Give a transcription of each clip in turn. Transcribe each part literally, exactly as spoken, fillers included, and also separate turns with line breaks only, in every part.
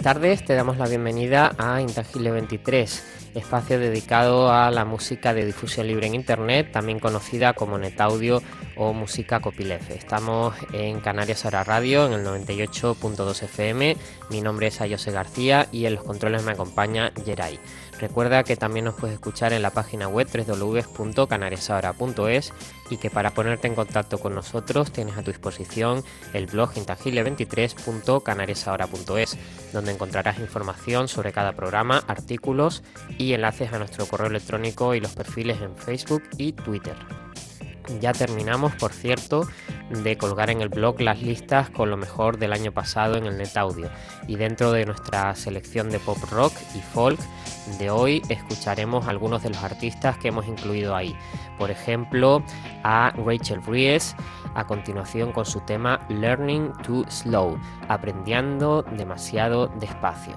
tardes, te damos la bienvenida a Intangible veintitrés, espacio dedicado a la música de difusión libre en Internet, también conocida como NetAudio o música copyleft. Estamos en Canarias Ahora Radio, en el noventa y ocho punto dos F M. Mi nombre es Ayose García y en los controles me acompaña Geray. Recuerda que también nos puedes escuchar en la página web doble u doble u doble u punto canariasahora punto es y que para ponerte en contacto con nosotros tienes a tu disposición el blog intangible veintitrés punto canariasahora punto es, donde encontrarás información sobre cada programa, artículos y enlaces a nuestro correo electrónico y los perfiles en Facebook y Twitter. Ya terminamos, por cierto, de colgar en el blog las listas con lo mejor del año pasado en el NetAudio, y dentro de nuestra selección de pop rock y folk de hoy escucharemos algunos de los artistas que hemos incluido ahí. Por ejemplo, a Rachel Ries, a continuación con su tema Learning Too Slow, aprendiendo demasiado despacio.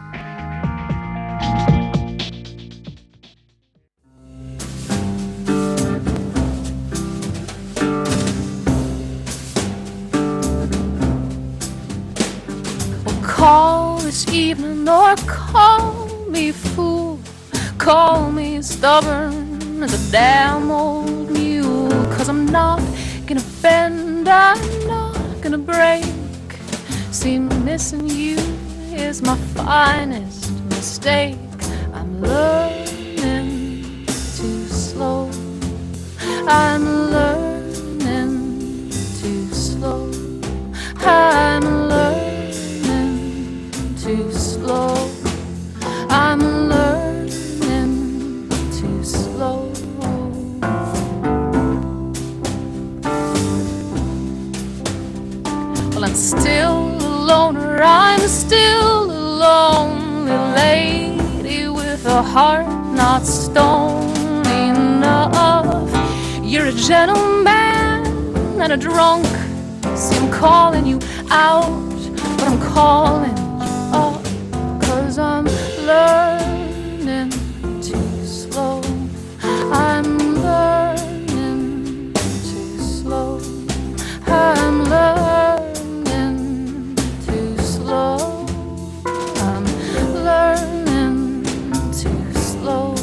Call this evening or call me fool, call me stubborn as a damn old mule, 'cause I'm not gonna bend, I'm not gonna break. See, missing you is my finest mistake. I'm learning too slow, I'm learning too slow, I'm learning too slow, I'm learning too slow. Well, I'm still a loner, I'm still a lonely lady with a heart not stone enough. You're a gentleman and a drunk. See, I'm calling you out, but I'm calling up, 'cause I'm learning too slow, I'm learning too slow, I'm learning too slow, I'm learning too slow.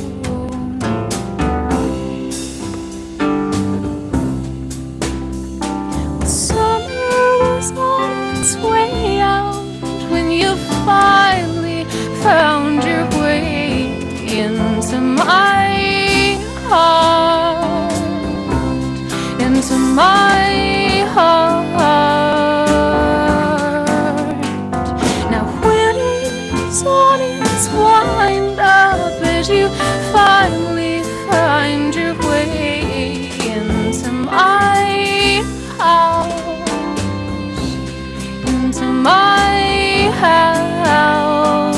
Summer was on its way out when you finally found your way into my heart, into my heart. Now winter's on its wind up as you finally find your way into my house, into my house.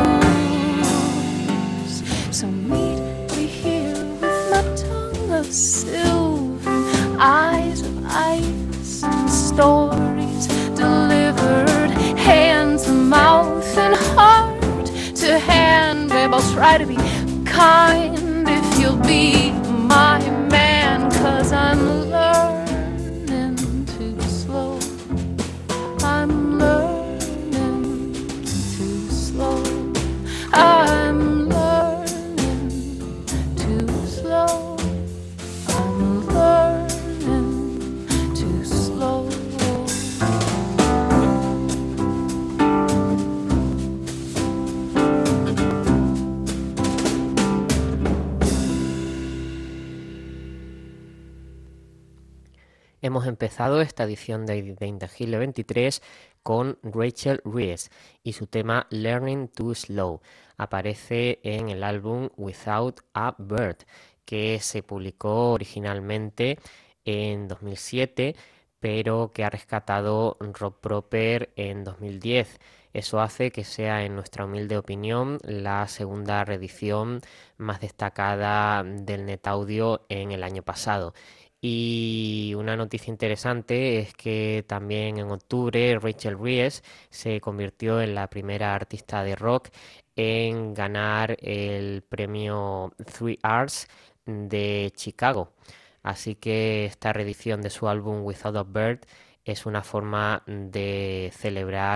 So meet me here with my tongue of silver, eyes of ice, and stories delivered hand to mouth and heart to hand. Babe, I'll try to be kind if you'll be my man, 'cause I'm learning too slow, I'm learning too slow, I'm learning too slow, I'm learning too slow.
Hemos empezado esta edición de, de Intangible veintitrés con Rachel Ries y su tema Learning Too Slow. Aparece en el álbum Without a Bird, que se publicó originalmente en dos mil siete, pero que ha rescatado Rob Proper en dos mil diez. Eso hace que sea, en nuestra humilde opinión, la segunda reedición más destacada del NetAudio en el año pasado. Y una noticia interesante es que también en octubre Rachel Ries se convirtió en la primera artista de rock en ganar el premio Three Arts de Chicago. Así que esta reedición de su álbum Without a Bird es una forma de celebrar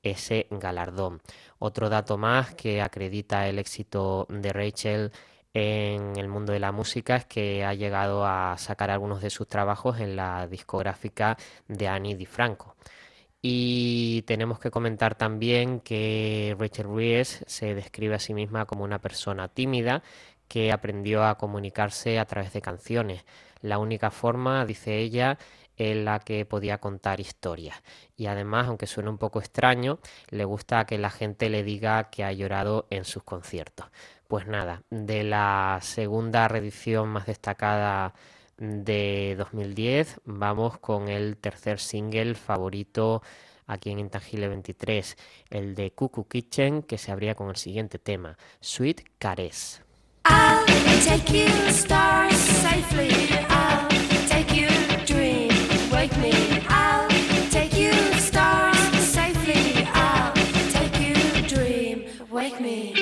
ese galardón. Otro dato más que acredita el éxito de Rachel en el mundo de la música es que ha llegado a sacar algunos de sus trabajos en la discográfica de Ani DiFranco. Y tenemos que comentar también que Rachel Ries se describe a sí misma como una persona tímida que aprendió a comunicarse a través de canciones. La única forma, dice ella, en la que podía contar historias. Y además, aunque suene un poco extraño, le gusta que la gente le diga que ha llorado en sus conciertos. Pues nada, de la segunda reedición más destacada de dos mil diez, vamos con el tercer single favorito aquí en Intangible veintitrés, el de Cuckoo Kitchen, que se abría con el siguiente tema, Sweet Caress.
I'll take you stars safely. I'll take you dream, wake me. I'll take you stars safely. I'll take you dream, wake me.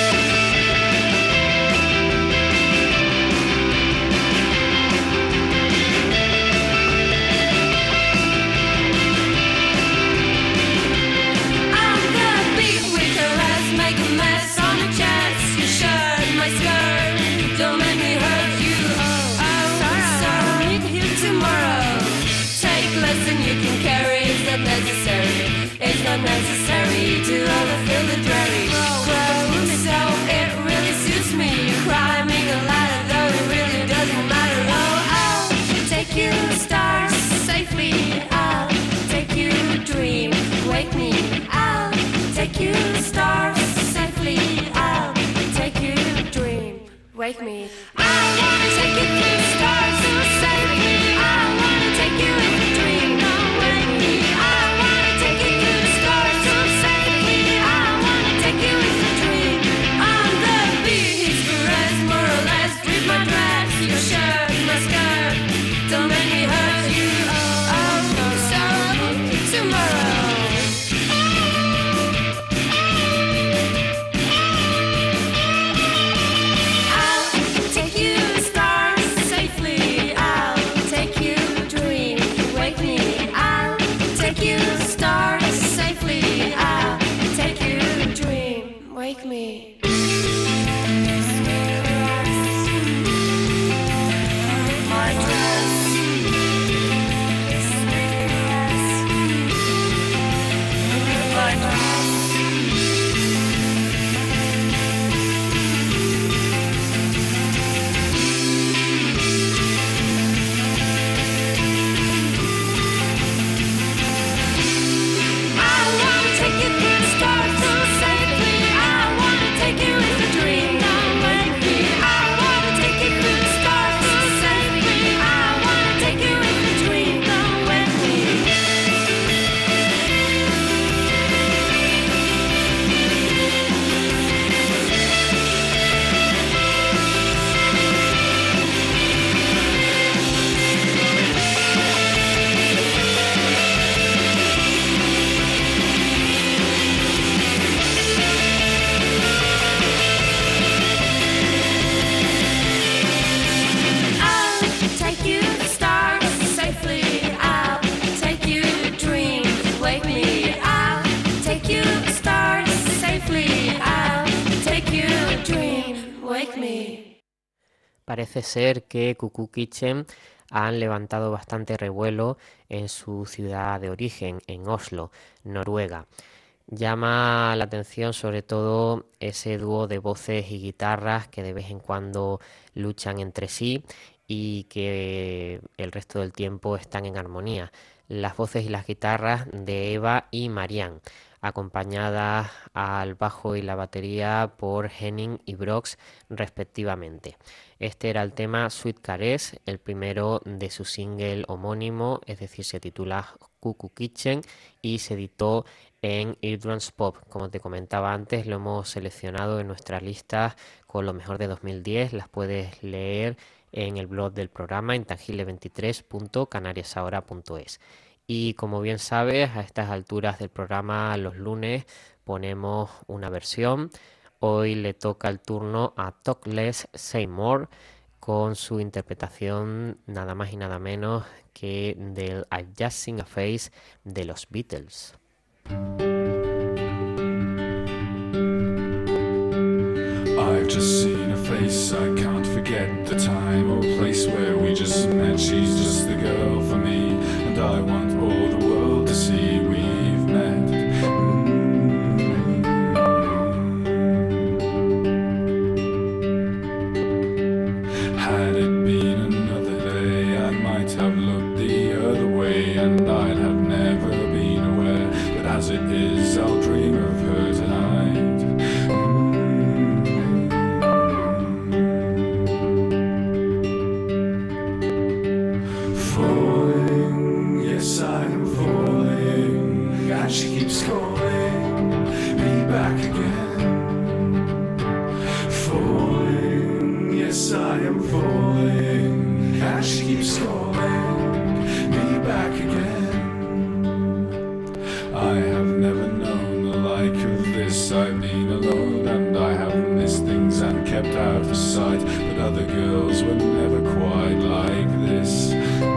Necessary to overfill the dreary grow. So it really suits me. You're climbing a ladder, though it really doesn't matter. Oh, I'll take you stars safely. I'll take you dream, wake me. I'll take you stars safely. I'll take you dream, wake me. I wanna take you through stars so safely. I wanna take you in a dream, don't wake me. I wanna take you through the stars so safely. I wanna take you in a dream. On the beat, his caress, more or less, with my dress, your shirt, my skirt. Don't make me hurt you. Oh, oh, so tomorrow. I'll take you stars safely. I'll take you dream, wake me. I'll take you stars safely. I'll take you dream, wake me. My dress, my dress. I wanna take you through the stars so safely. I wanna take you in a dream, don't wake me. I wanna take you through the stars so safely. I wanna take you in a dream, don't wake me. I'll take you stars safely. I'll take you dream, wake me. I'll take you stars safely. I'll take you dream, wake me.
Parece ser que Cuckoo Kitchen han levantado bastante revuelo en su ciudad de origen, en Oslo, Noruega. Llama la atención sobre todo ese dúo de voces y guitarras que de vez en cuando luchan entre sí y que el resto del tiempo están en armonía. Las voces y las guitarras de Eva y Marianne, acompañadas al bajo y la batería por Henning y Brox respectivamente. Este era el tema Sweet Caress, el primero de su single homónimo, es decir, se titula Cuckoo Kitchen y se editó en Eardrums Pop. Como te comentaba antes, lo hemos seleccionado en nuestras listas con lo mejor de dos mil diez. Las puedes leer en el blog del programa intangible veintitrés punto canarias ahora punto es. Y como bien sabes, a estas alturas del programa los lunes ponemos una versión. Hoy le toca el turno a Talk Less, Say More con su interpretación nada más y nada menos que del I Just Sing a Face de los Beatles.
I've just seen her face, I can't forget the time or place where we just met. She's just the girl for me, and I want all the world to see we've met. Mm-hmm. Had it been another day, I might have looked the other way, and I'd have never been aware. But as it is, I'll dream of her tonight. She keeps calling me back again. Falling, yes I am falling. And she keeps calling me back again. I have never known the like of this. I've been alone and I have missed things and kept out of sight. But other girls were never quite like this.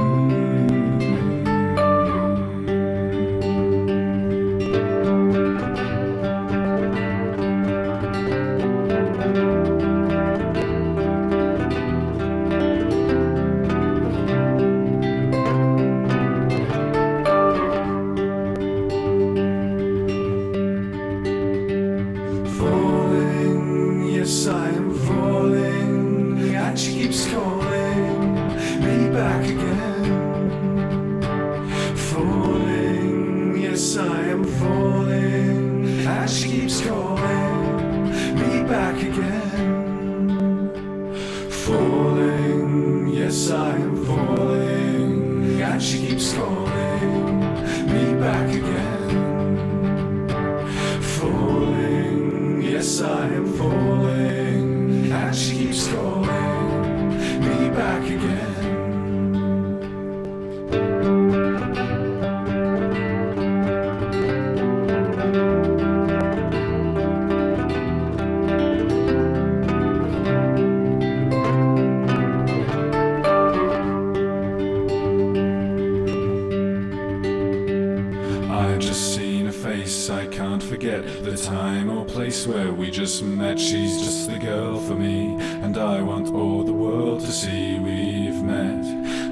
Where we just met, she's just the girl for me, and I want all the world to see we've met.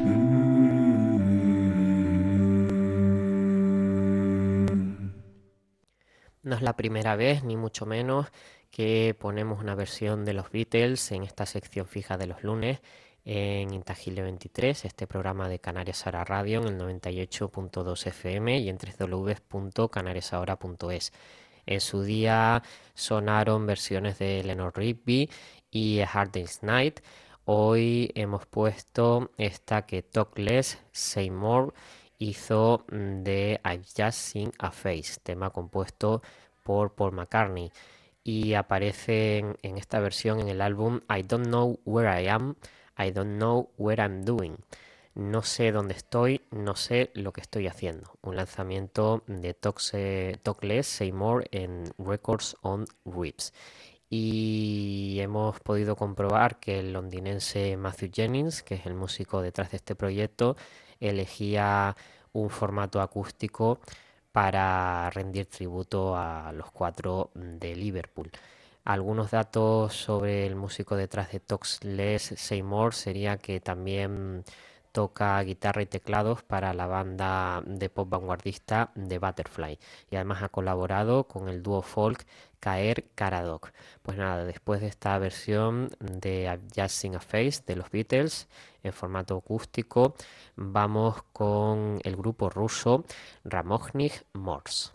Mm-hmm.
No es la primera vez, ni mucho menos, que ponemos una versión de los Beatles en esta sección fija de los lunes en Intangible veintitrés, este programa de Canarias Ahora Radio en el noventa y ocho punto dos F M y en doble u doble u doble u punto canariasahora punto es. En su día sonaron versiones de Eleanor Rigby y A Hard Day's Night. Hoy hemos puesto esta que Talk Less, Say More hizo de I've Just Seen a Face, tema compuesto por Paul McCartney. Y aparece en, en esta versión en el álbum I Don't Know Where I Am, I Don't Know What I'm Doing. No sé dónde estoy, no sé lo que estoy haciendo. Un lanzamiento de Talk Less, Say More en Records on Rips. Y hemos podido comprobar que el londinense Matthew Jennings, que es el músico detrás de este proyecto, elegía un formato acústico para rendir tributo a los cuatro de Liverpool. Algunos datos sobre el músico detrás de Talk Less, Say More sería que también toca guitarra y teclados para la banda de pop vanguardista The Butterfly y además ha colaborado con el dúo folk Caer Caradoc. Pues nada, después de esta versión de I've Just Seen a Face de los Beatles en formato acústico, vamos con el grupo ruso Ramojnik Mors.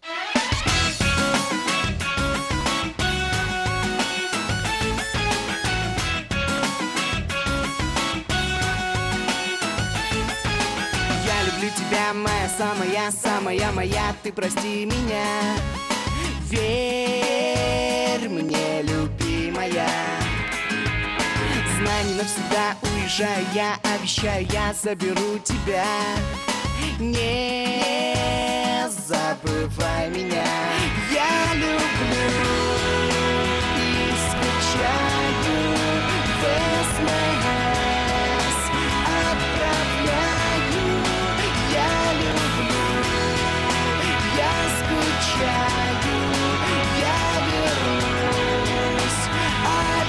Люблю тебя, моя самая, самая моя, ты прости меня. Верь мне, любимая. Знай, не навсегда уезжаю я, обещаю, я заберу тебя. Не забывай меня. Я люблю и скучаю в эс эм эс отправляю. Я люблю, я скучаю, я вернусь.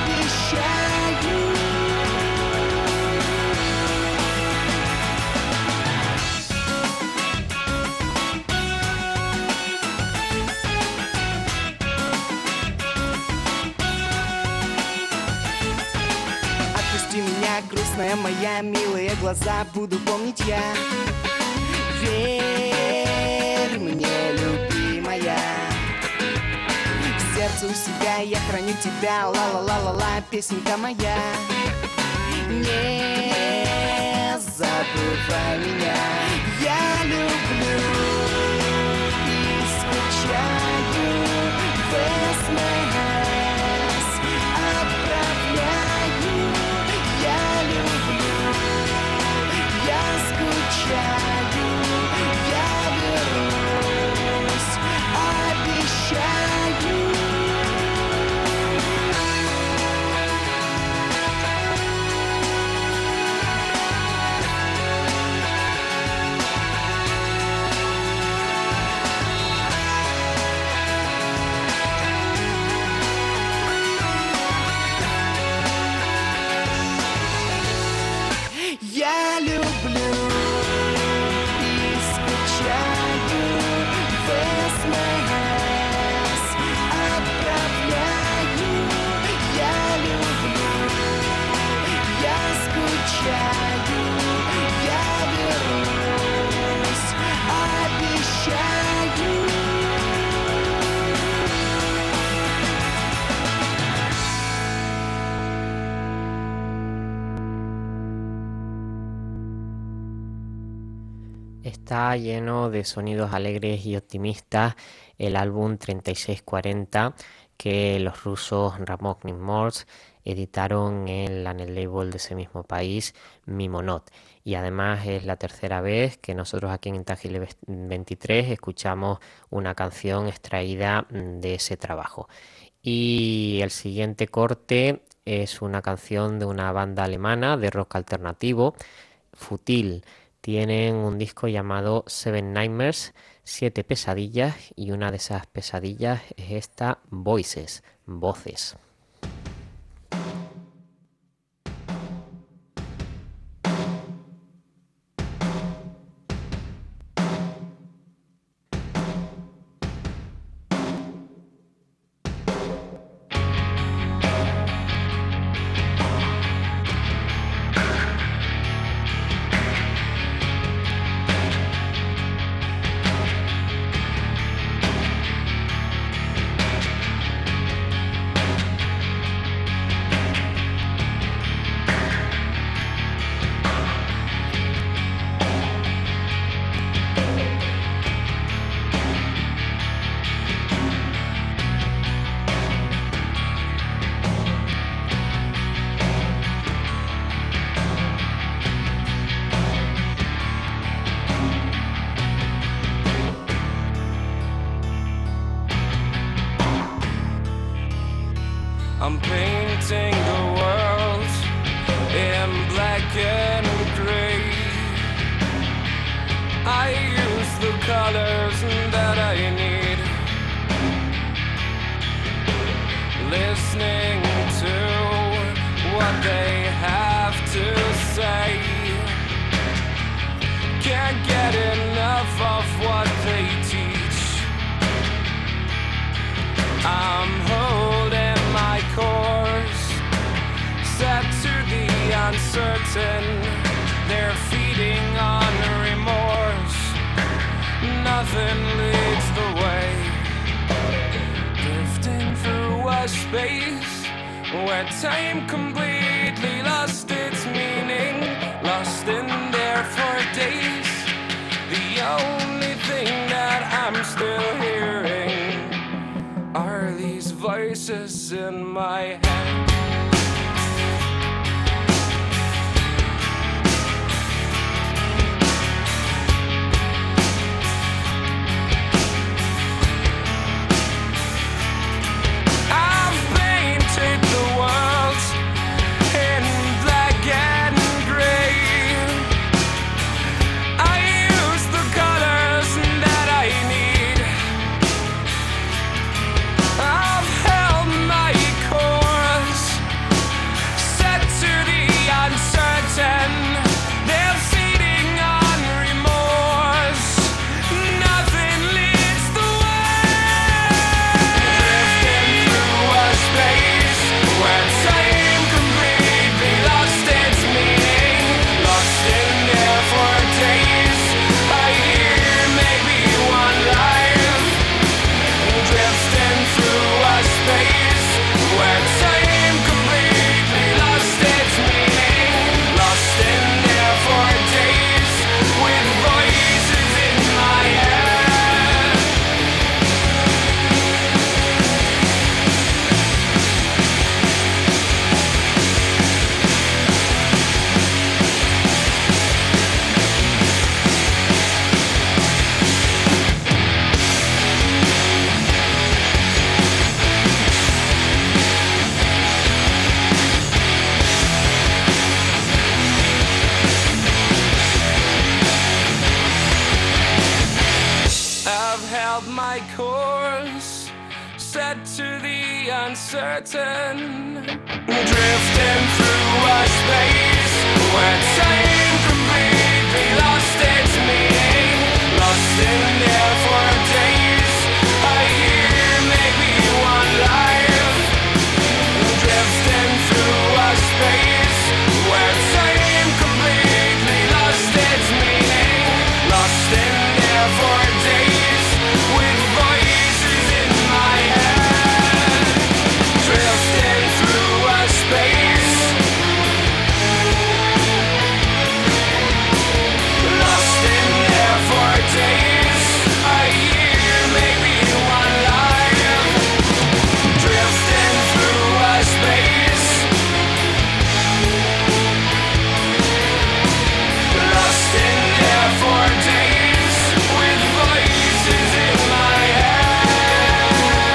моя, милые глаза буду помнить я. Верь мне, любимая, в сердце у себя я храню тебя. Ла-ла-ла-ла-ла, песенка моя. Не забывай меня. Я люблю и скучаю в эс эм эс отправляю. Я люблю, я скучаю, я вернусь, обещаю. Я люблю и скучаю в эс эм эс отправляю. Я люблю, я скучаю, я вернусь, обещаю.
Está lleno de sonidos alegres y optimistas el álbum treinta y seis cuarenta que los rusos Ramoknin Mors editaron en la netlabel de ese mismo país, Mimonot. Y además es la tercera vez que nosotros aquí en Intangible veintitrés escuchamos una canción extraída de ese trabajo. Y el siguiente corte es una canción de una banda alemana de rock alternativo, Futil. Tienen un disco llamado Seven Nightmares, Siete Pesadillas, y una de esas pesadillas es esta, Voices, Voces.
I'm painting the world in black and gray. I use the colors that I need, listening to what they have to say. Can't get enough of what they teach. I'm holding my course, set to the uncertain. They're feeding on remorse. Nothing leads the way. Drifting through a space where time completely lost its meaning, lost in there for days. The only thing that I'm still hearing are these voices in my head. I've painted the world in black and gray. I use the colors that I need. I've held my course, my course, set to the uncertain, drifting through a space where time completely lost its meaning, lost in there for days, a year, maybe one life, drifting through a space where time completely lost its meaning, lost in there for days, with voices in my head, drifting through a space, lost in there for days, a year, maybe one life, drifting through a space, lost in there for days, with voices in my head.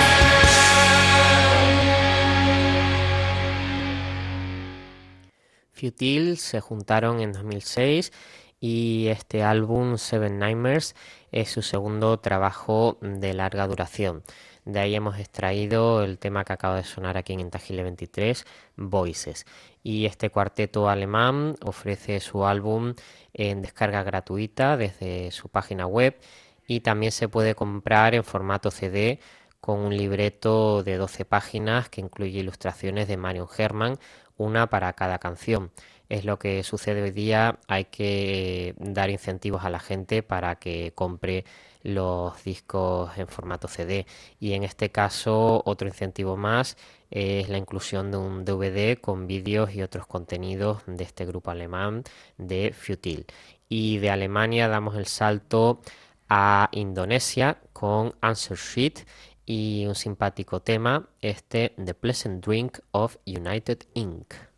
Futile se juntaron en dos mil seis y este álbum Seven Nightmares es su segundo trabajo de larga duración. De ahí hemos extraído el tema que acaba de sonar aquí en Intangible veintitrés, Voices. Y este cuarteto alemán ofrece su álbum en descarga gratuita desde su página web y también se puede comprar en formato C D con un libreto de doce páginas que incluye ilustraciones de Marion Herman, una para cada canción. Es lo que sucede hoy día, hay que dar incentivos a la gente para que compre los discos en formato C D, y en este caso otro incentivo más es la inclusión de un D V D con vídeos y otros contenidos de este grupo alemán de Futile. Y de Alemania damos el salto a Indonesia con Answer Sheet y un simpático tema, este The Pleasant Drink of United Incorporated.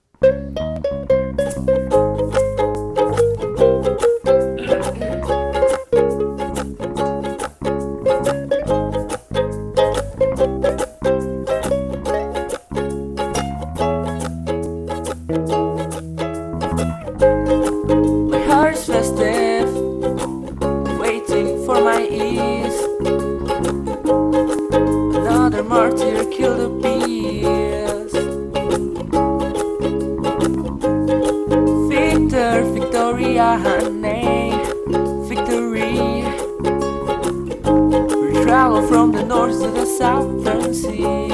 My heart's festive, waiting for my ease. Another martyr killed a beast. Victor, Victoria, honey, victory. We travel from the north to the southern sea.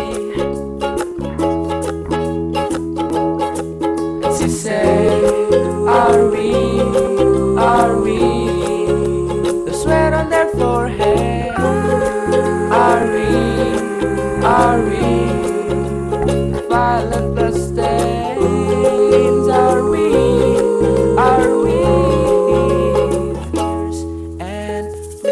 And she said, are we, are we, the sweat on their forehead? Are we, are we, violent bloodstains? Are we, are we, tears and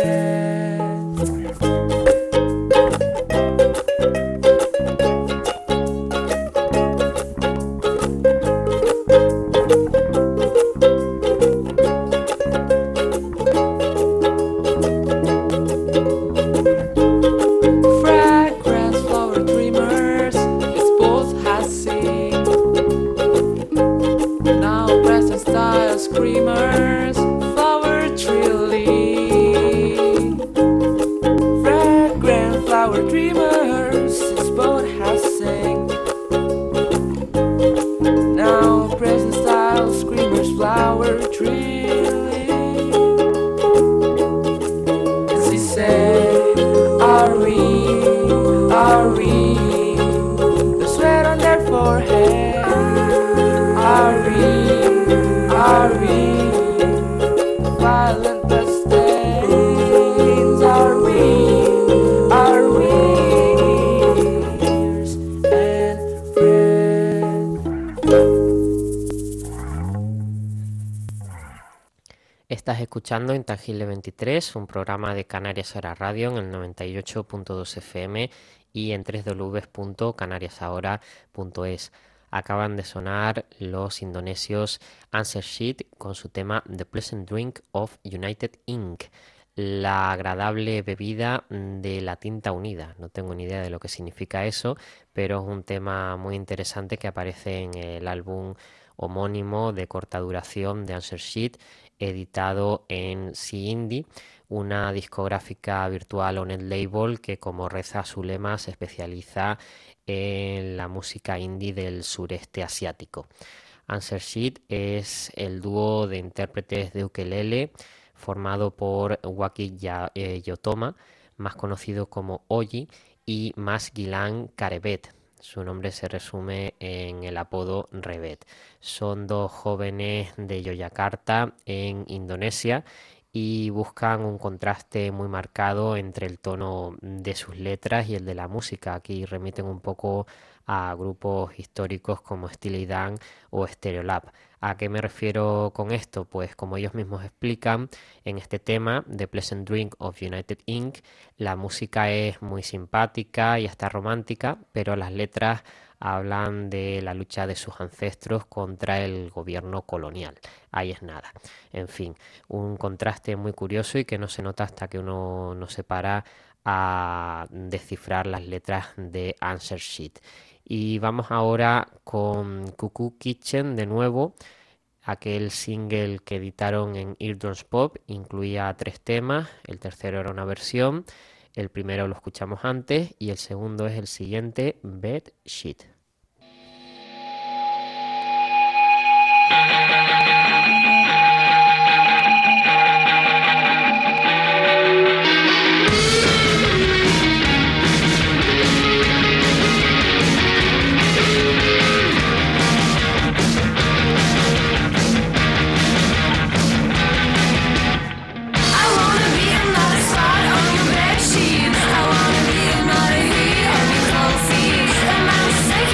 fragrance, flower dreamers, it's both hussy. Now present style screamers, flower trilly. Fragrant flower dreamers, it's both hussy. Now present style screamers, flower trilly. And she said, are we, are we, the sweat on their forehead? Are we, are we, violent bloodstains? Are we, are we, tears and
Estás escuchando Intangible veintitrés, un programa de Canarias Ahora Radio en el noventa y ocho punto dos F M y en doble u doble u doble u punto canarias ahora punto es. Acaban de sonar los indonesios Answer Sheet con su tema The Pleasant Drink of United Incorporated, la agradable bebida de la tinta unida. No tengo ni idea de lo que significa eso, pero es un tema muy interesante que aparece en el álbum homónimo de corta duración de Answer Sheet editado en Sea Indie, una discográfica virtual o net label que, como reza su lema, se especializa en la música indie del sureste asiático. Answer Sheet es el dúo de intérpretes de ukelele formado por Waki Yotoma, más conocido como Oji, y Mas Gilang Karebet. Su nombre se resume en el apodo Rebet. Son dos jóvenes de Yogyakarta, en Indonesia, y buscan un contraste muy marcado entre el tono de sus letras y el de la música. Aquí remiten un poco a grupos históricos como Steely Dan o Stereolab. ¿A qué me refiero con esto? Pues como ellos mismos explican en este tema, The Pleasant Drink of United Incorporated, la música es muy simpática y hasta romántica, pero las letras hablan de la lucha de sus ancestros contra el gobierno colonial. Ahí es nada. En fin, un contraste muy curioso y que no se nota hasta que uno no se para a descifrar las letras de Answer Sheet. Y vamos ahora con Cuckoo Kitchen de nuevo. Aquel single que editaron en Eardrums Pop incluía tres temas, el tercero era una versión, el primero lo escuchamos antes y el segundo es el siguiente, Bed Sheet.
Sick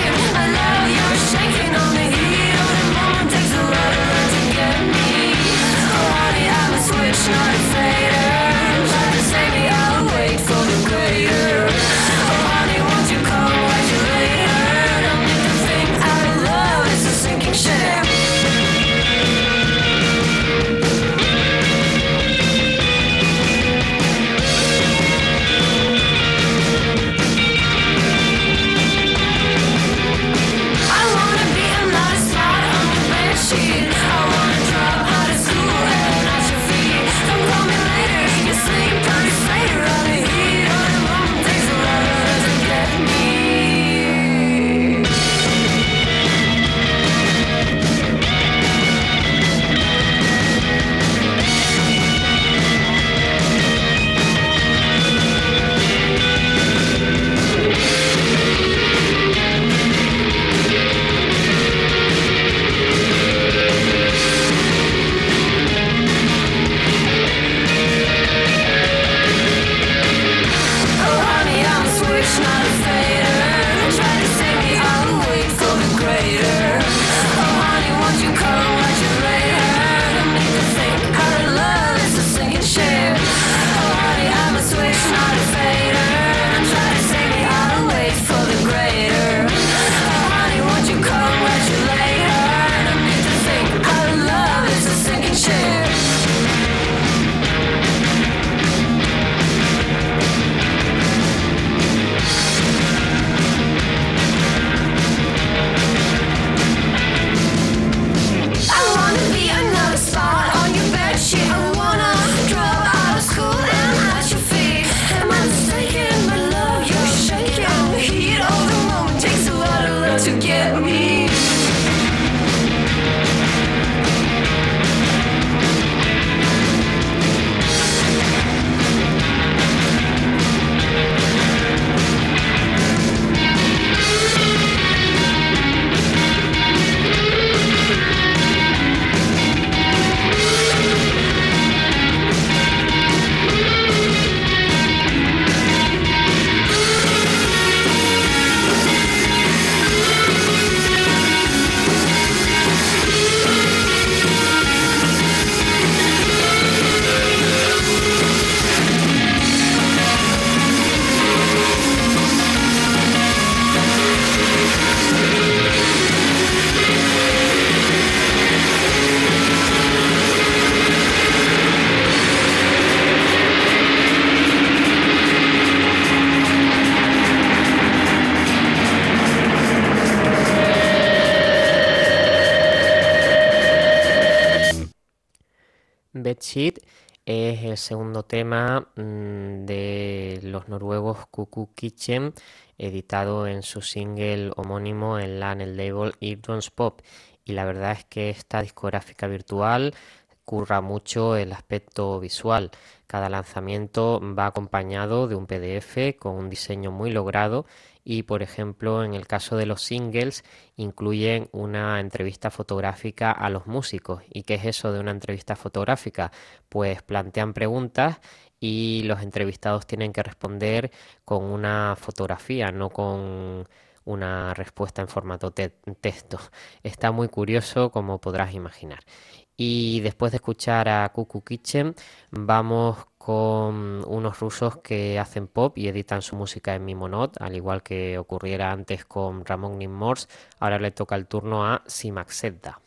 Shit es el segundo tema mm, de los noruegos Cuckoo Kitchen, editado en su single homónimo en la en el label Eardrums Pop. Y la verdad es que esta discográfica virtual curra mucho el aspecto visual. Cada lanzamiento va acompañado de un P D F con un diseño muy logrado y, por ejemplo, en el caso de los singles, incluyen una entrevista fotográfica a los músicos. ¿Y qué es eso de una entrevista fotográfica? Pues plantean preguntas y los entrevistados tienen que responder con una fotografía, no con una respuesta en formato te- texto. Está muy curioso, como podrás imaginar. Y después de escuchar a Cuckoo Kitchen, vamos con unos rusos que hacen pop y editan su música en Mimonot, al igual que ocurriera antes con Ramon Nimmors. Ahora le toca el turno a Simaxedda.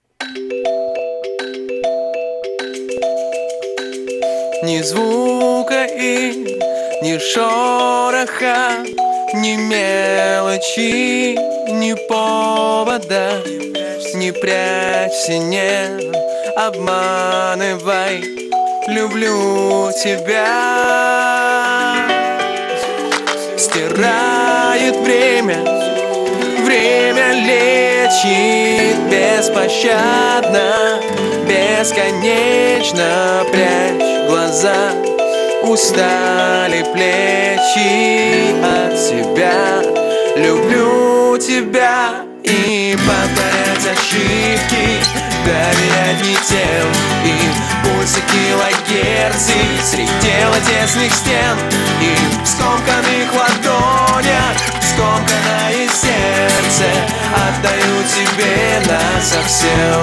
Ни звука и ни шороха, ни мелочи, ни повода. Не прячься, не обманывай, люблю тебя. Стирает время, время лечит беспощадно, бесконечно. Прячь глаза, устали плечи от тебя. Люблю тебя. И повторять ошибки, доверять не тем. И пульсы килогерцы среди тела тесных стен. И в скомканных ладонях, скомканное сердце отдаю тебе насовсем.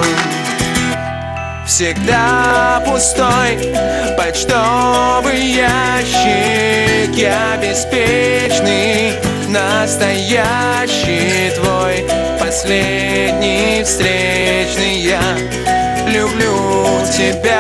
Всегда пустой почтовый ящик, я беспечный, настоящий твой последний встречный. Я люблю тебя.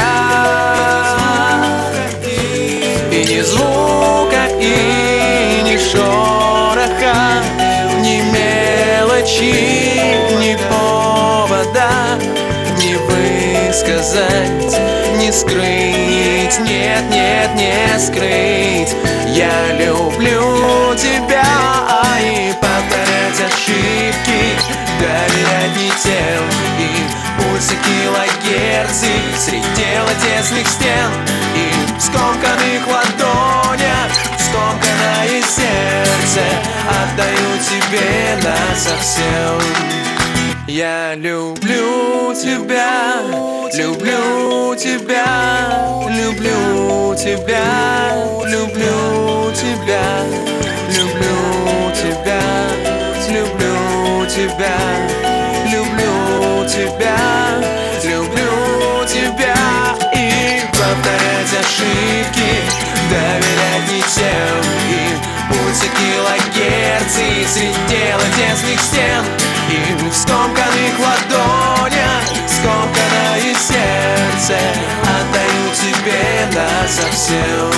И ни звука, и ни шороха, ни мелочи, ни повода. Не высказать, не скрыть, нет, нет, не скрыть. Я люблю тебя. И повторять ошибки, доверять не тем. И пульсы килогерцы среди тела тесных стен. И в скомканных ладонях, скомканное сердце отдаю тебе насовсем. Я люблю тебя, люблю тебя, люблю тебя, люблю тебя, люблю тебя, люблю тебя, люблю тебя, люблю тебя. И повторять ошибки, доверять не тем. И пульсы килогерцы среди тела тесных стен. И в скомканных ладонях, скомканное сердце отдаю тебе насовсем.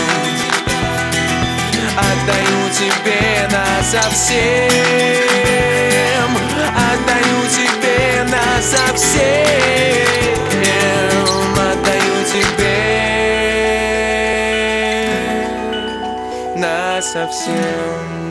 Отдаю тебе насовсем. Отдаю тебе насовсем. Отдаю тебе насовсем.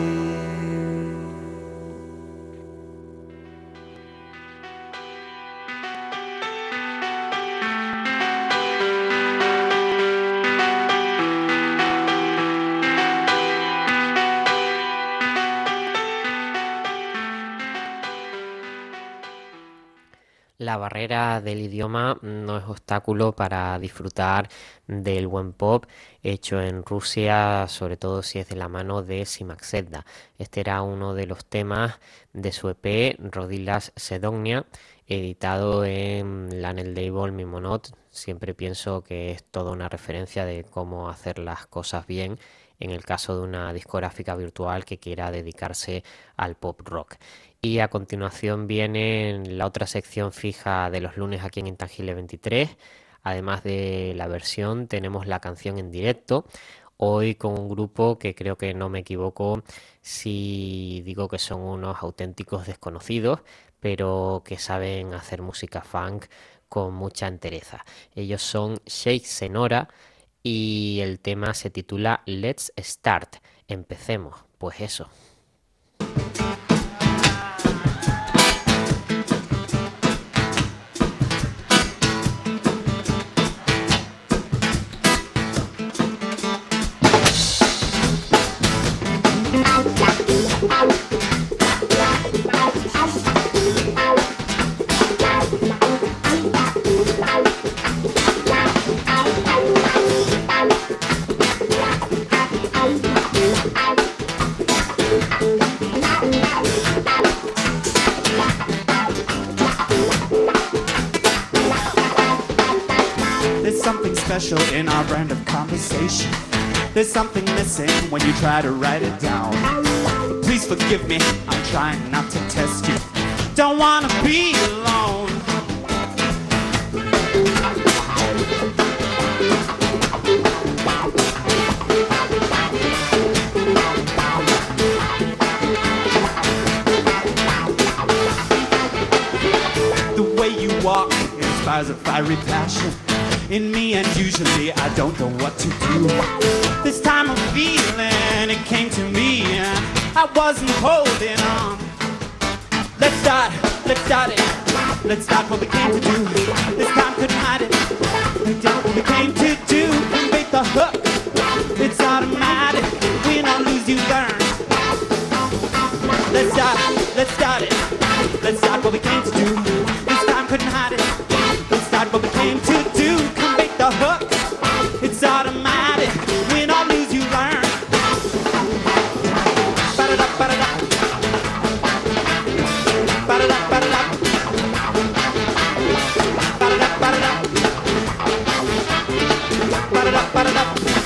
La barrera del idioma no es obstáculo para disfrutar del buen pop hecho en Rusia, sobre todo si es de la mano de Simaxedda. Este era uno de los temas de su E P Rodilas Sedognia, editado en la en el label Mimonot. Siempre pienso que es toda una referencia de cómo hacer las cosas bien en el caso de una discográfica virtual que quiera dedicarse al pop rock. Y a continuación viene la otra sección fija de los lunes aquí en Intangible veintitrés. Además de la versión, tenemos la canción en directo. Hoy con un grupo que creo que no me equivoco si digo que son unos auténticos desconocidos, pero que saben hacer música funk con mucha entereza. Ellos son Sheikh Senora y el tema se titula Let's Start. Empecemos, pues eso.
Special in our brand of conversation. There's something missing when you try to write it down. Please forgive me, I'm trying not to test you. Don't wanna be alone. The way you walk inspires a fiery passion in me, and usually I don't know what to do. This time I'm feeling it came to me and I wasn't holding on. Let's start, let's start it. Let's start what we came to do. This time couldn't hide it. We did what we came to do. Convey the hook. It's automatic. Win or lose, you learn. Let's start, let's start it. Let's start what we came to do. This time couldn't hide it. Let's start what we came to do. The hook, it's automatic. Win or lose, you learn. Ba-da-da, ba-da-da. Ba-da-da, ba-da-da. Ba-da-da, ba-da-da. Ba-da-da, ba-da-da.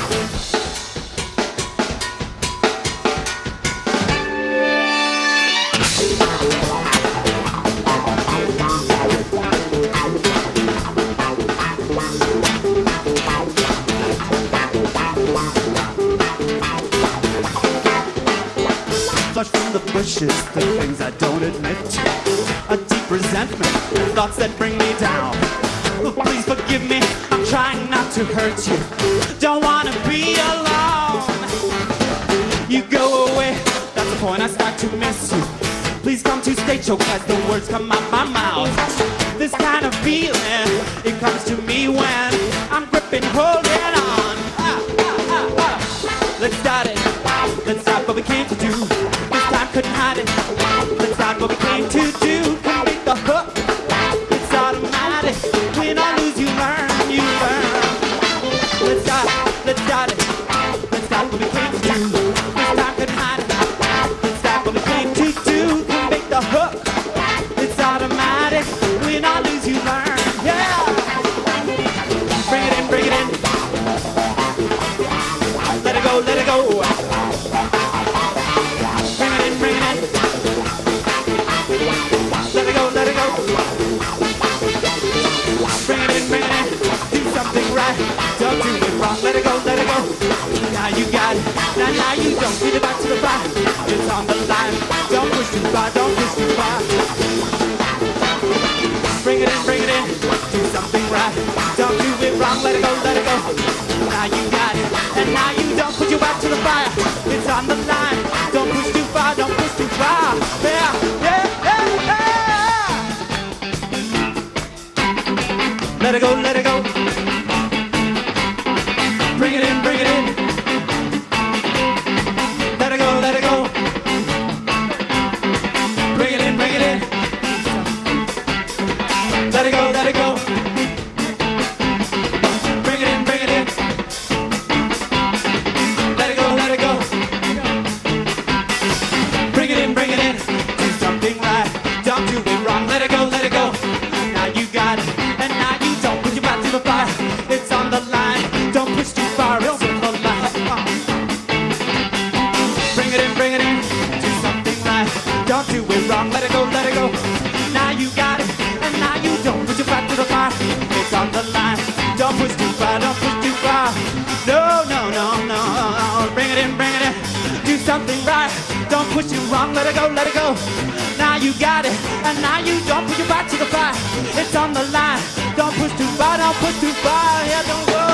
From the bushes, the things I don't admit to, a deep resentment, thoughts that bring me down. Well, please forgive me, I'm trying not to hurt you. Don't wanna be alone. You go away, that's the point, I start to miss you. Please come to stage show as the words come out my mouth. This kind of feeling, it comes to me when I'm gripping, holding on. Ah, ah, ah, ah. Let's start it, let's start what we came to do. Couldn't hide it. Let's start what we came to do. Complete the hook. It's automatic. Win or lose, you learn. You learn. Let's start. Let's start it. Let's start what we came to do. This time couldn't hide it. Let's start what we came to do. Complete the hook. It's automatic. Win or lose, you learn. Yeah. Bring it in. Bring it in. Let it go. Let it go. Let it go, let it go. Bring it in, bring it in. Do something right. Don't do it wrong. Let it go, let it go. Now you got it. Now, now you don't. Get it back to the fire. It's on the line. Don't push too far. Don't push too far. Bring it in, bring it in. Do something right. Don't do it wrong. Let it go, let it go. Now you got it. And now you don't. Put your back to the fire. It's on the line. Don't push too far. Don't push too far. Yeah, yeah. Let it go, let it go. Bring it in, bring it in. Let it go, let it go. Bring it in, bring it in. Let it go, let it go. Bring it in, bring it in. Let it go, let it go. Bring it in, bring it in. Do something right. Don't do it wrong. Let it go, let it go. Now you got it. And now you don't put your back to the fire. It's on the line. Don't push too far. It's on the line. Uh. Bring it in, bring it in. Do something right. Don't do it wrong. Let it go, let it go. Now you got it. And now you don't put your back to the fire. It's on the line. Don't push too far. Don't push too far. No, no, no, no. Bring it in, bring it in. Do something right. Don't push it wrong. Let it go, let it go. Now you got it. And now you don't put your back to the fire. It's on the line. Don't push too far, don't push too far. Yeah, don't go.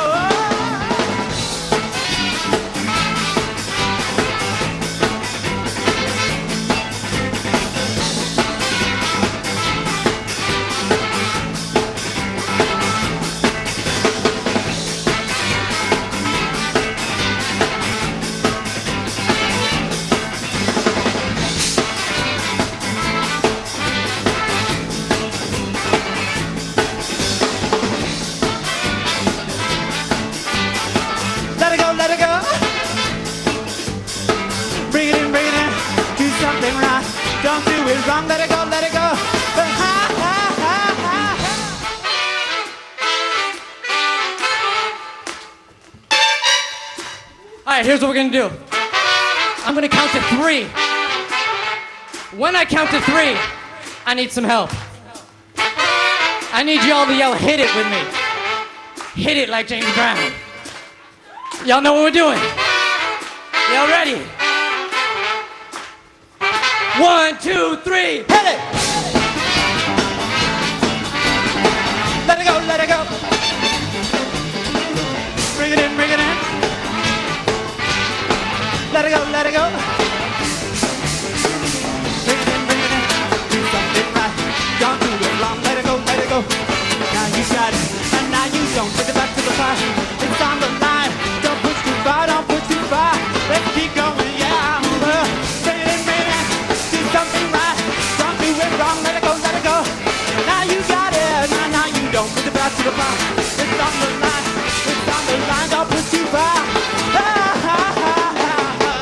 Let it go, let it go. Bring it in, bring it in. Do something right. Don't do it wrong. Let it go, let it go. But ha, ha, ha, ha, ha.
All right, here's what we're gonna do. I'm gonna count to three. When I count to three, I need some help. I need y'all to yell, hit it with me. Hit it like James Brown. Y'all know what we're doing. Y'all ready? One, two, three, hit it!
Let it go, let it go. Bring it in, bring it in. Let it go, let it go. Bring it in, bring it in. Do something right. Don't do it wrong. Let it go, let it go. Now you got it, and now you don't. Take it back to the fire. It's on the line. Don't push too far, don't push too far. Let's keep going, yeah. Uh, bring it in, bring it in. Do something right. Don't do it wrong. Let it go, let it go. Now you got it, now, now you don't. Take it back to the fire. It's on the line. It's on the line. Don't push too far. Ah, ah, ah, ah, ah.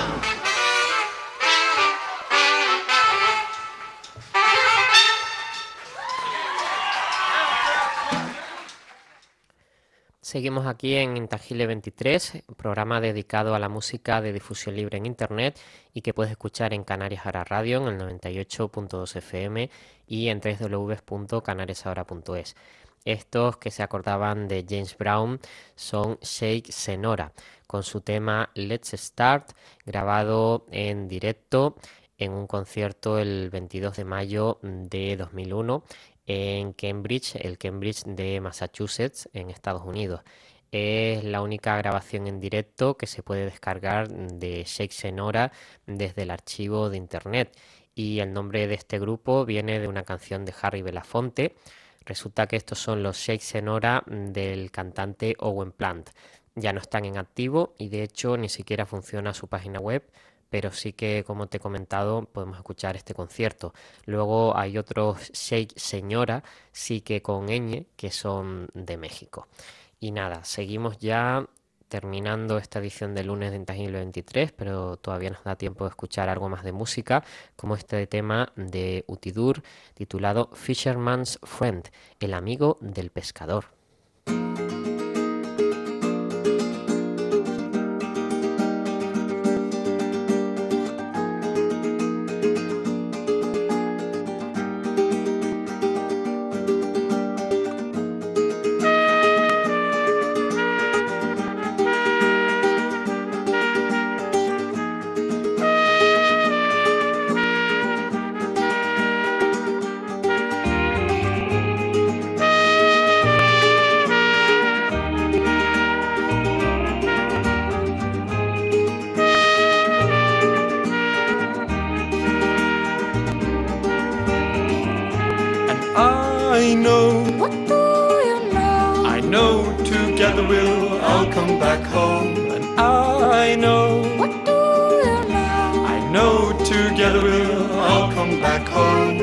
Seguimos aquí en Intangible veintitrés, programa dedicado a la música de difusión libre en Internet y que puedes escuchar en Canarias Ahora Radio en el noventa y ocho punto dos F M y en doble u doble u doble u punto canarias ahora punto es. Estos que se acordaban de James Brown son Shake Senora, con su tema Let's Start, grabado en directo en un concierto el veintidós de mayo de dos mil uno en Cambridge, el Cambridge de Massachusetts, en Estados Unidos. Es la única grabación en directo que se puede descargar de Shake Senora desde el archivo de internet. Y el nombre de este grupo viene de una canción de Harry Belafonte. Resulta que estos son los Shake Senora del cantante Owen Plant. Ya no están en activo y de hecho ni siquiera funciona su página web, pero sí que, como te he comentado, podemos escuchar este concierto. Luego hay otros Shake Señora, sí que con ñ, que son de México. Y nada, seguimos ya terminando esta edición de lunes de Intangible veintitrés, pero todavía nos da tiempo de escuchar algo más de música, como este tema de Utidur titulado Fisherman's Friend, el amigo del pescador.
I know,
What do you know?
I know together we'll all come back home. And I know,
What do you know?
I know together we'll all come back home.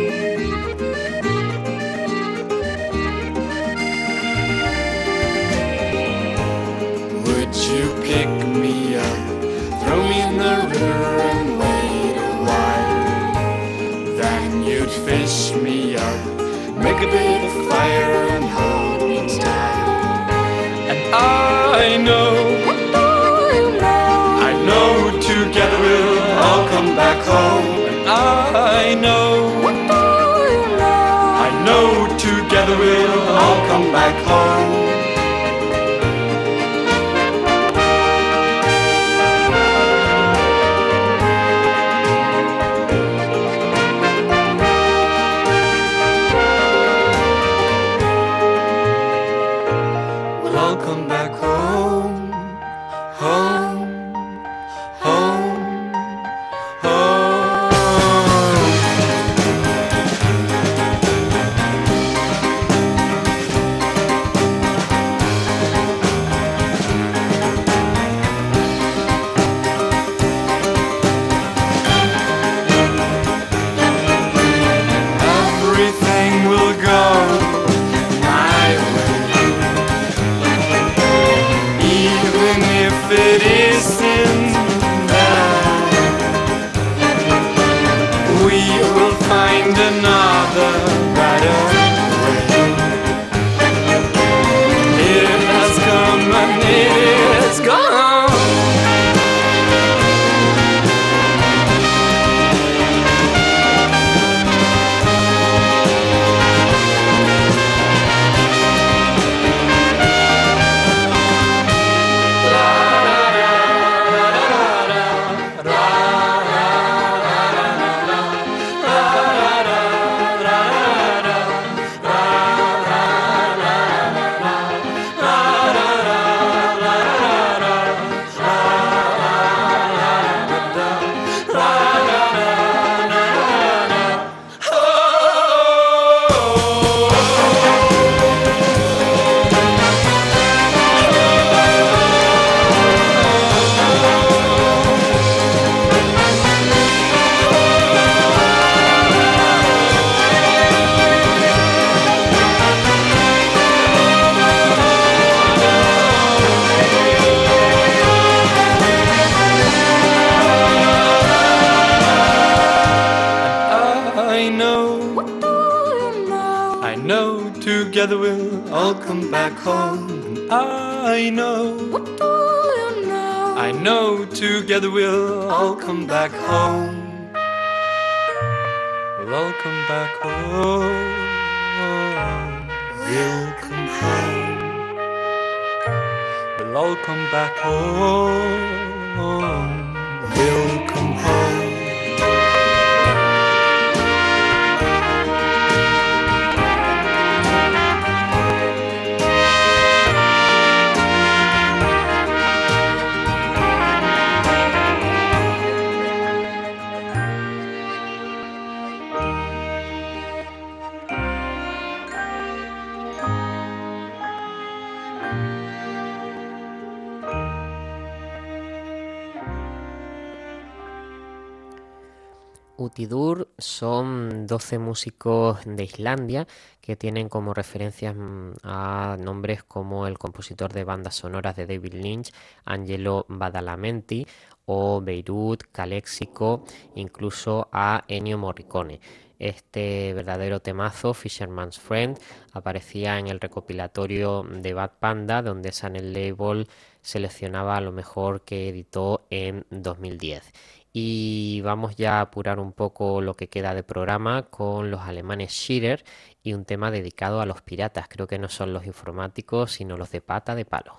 Would you pick me up, throw me in the river and wait a while? Then you'd fish me up, make a bit of fire and hold me tight. And I know,
What do you know?
I know together we'll all come back home. And I know,
What do you know?
I know together we'll all come back home.
together we'll all come back home. And I know,
What do you know?
I know together we'll all come back home. We'll all come back home. We'll come home. We'll all come back home. We'll come home.
Utidur son doce músicos de Islandia que tienen como referencias mm, a nombres como el compositor de bandas sonoras de David Lynch, Angelo Badalamenti, o Beirut, Calexico, incluso a Ennio Morricone. Este verdadero temazo, Fisherman's Friend, aparecía en el recopilatorio de Bad Panda, donde Channel Label seleccionaba lo mejor que editó en dos mil diez. Y vamos ya a apurar un poco lo que queda de programa con los alemanes Shearer y un tema dedicado a los piratas. Creo que no son los informáticos, sino los de pata de palo.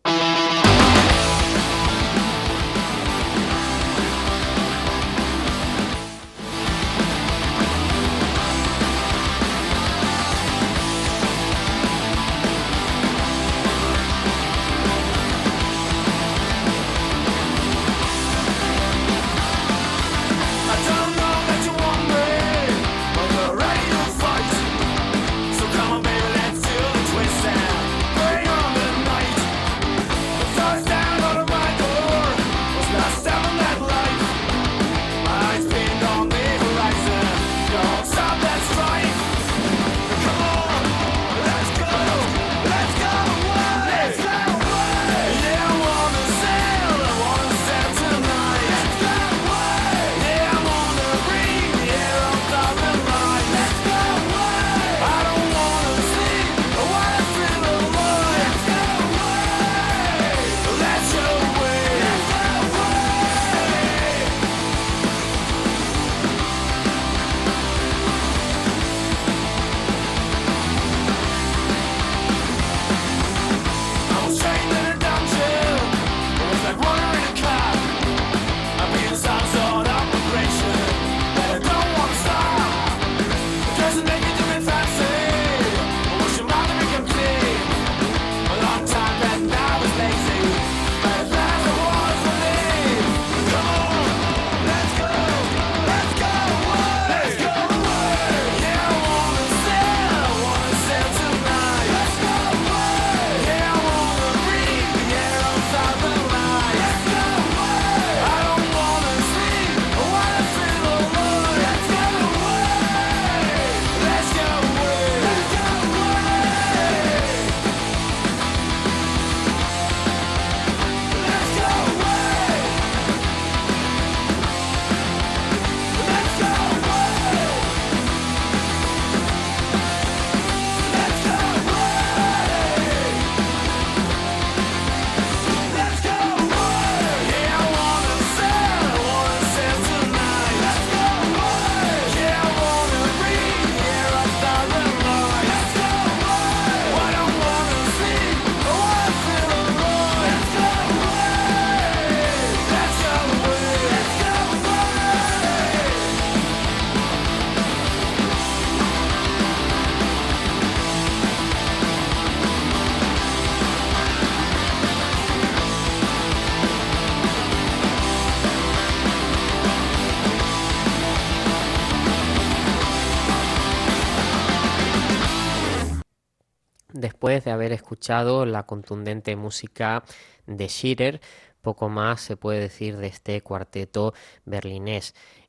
Después de haber escuchado la contundente música de Shearer, poco más se puede decir de este cuarteto berlinés.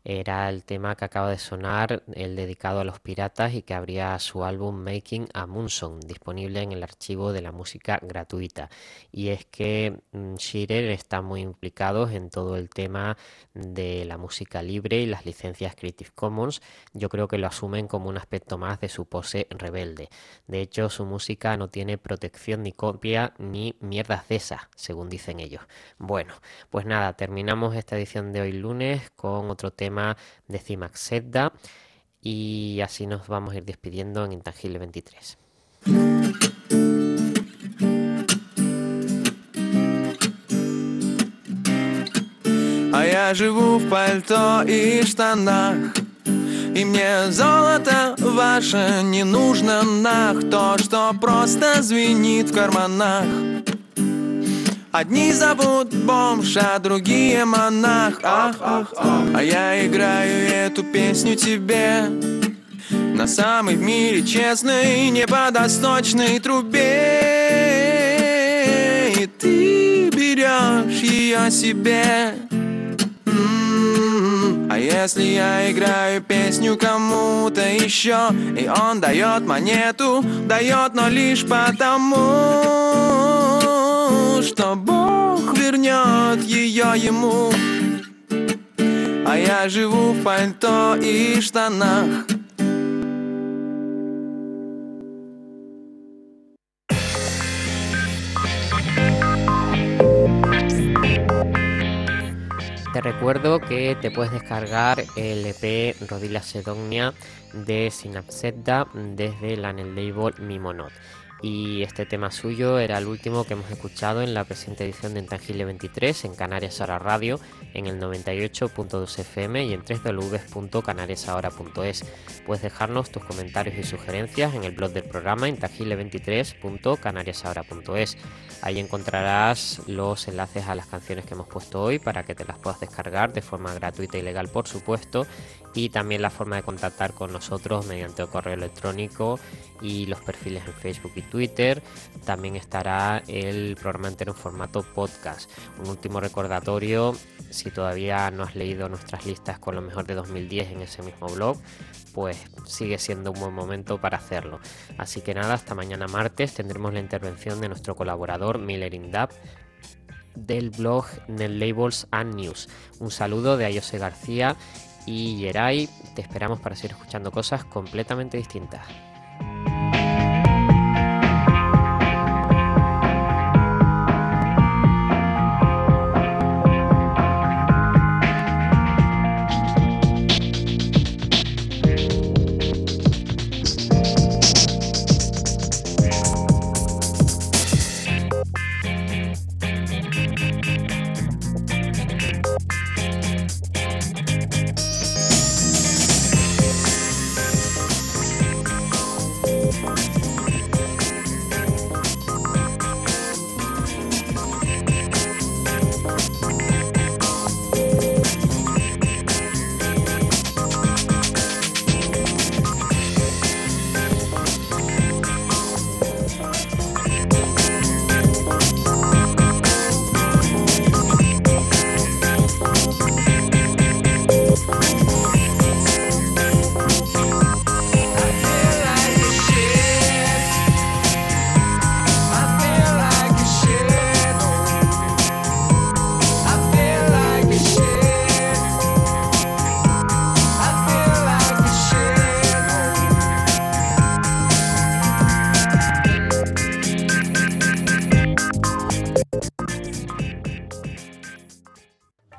Era el tema que acaba de sonar, el dedicado a los piratas y que abría su álbum Making a Moonsong, disponible en el archivo de la música gratuita. Y es que mm, Shearer está muy implicado en todo el tema de la música libre y las licencias Creative Commons. Yo creo que lo asumen como un aspecto más de su pose rebelde. De hecho, su música no tiene protección ni copia ni mierdas de esas, según dicen ellos. Bueno, pues nada, terminamos esta edición de hoy lunes con otro tema de Cimax Sedda y así nos vamos a ir despidiendo en Intangible veintitrés.
А я живу в пальто и штанах, и мне золото ваше не нужно, нах. То, что просто звенит в карманах. Одни зовут бомж, а другие монах. Ах, ах, ах. А я играю эту песню тебе на самой в мире честной небодосточной трубе. И ты берешь ее себе. А если я играю песню кому-то еще, и он дает монету, дает, но лишь потому, что Бог вернет ее ему. А я живу в пальто и штанах.
Te recuerdo que te puedes descargar el E P Rodilla Sedognia de Cimax Sedda desde el Anel Label Mimonot. Y este tema suyo era el último que hemos escuchado en la presente edición de Intangible veintitrés en Canarias Ahora Radio, en el noventa y ocho punto dos F M y en doble u doble u doble u punto canarias ahora punto es. Puedes dejarnos tus comentarios y sugerencias en el blog del programa intangible veintitrés punto canarias ahora punto es. Ahí encontrarás los enlaces a las canciones que hemos puesto hoy para que te las puedas descargar de forma gratuita y legal, por supuesto, y también la forma de contactar con nosotros mediante el correo electrónico y los perfiles en Facebook y Twitter. También estará el programa entero en formato podcast. Un último recordatorio: si todavía no has leído nuestras listas con lo mejor de dos mil diez en ese mismo blog, pues sigue siendo un buen momento para hacerlo. Así que nada, hasta mañana martes tendremos la intervención de nuestro colaborador Miller Indab del blog Net Labels and News. Un saludo de Ayose García y Yeray. Te esperamos para seguir escuchando cosas completamente distintas.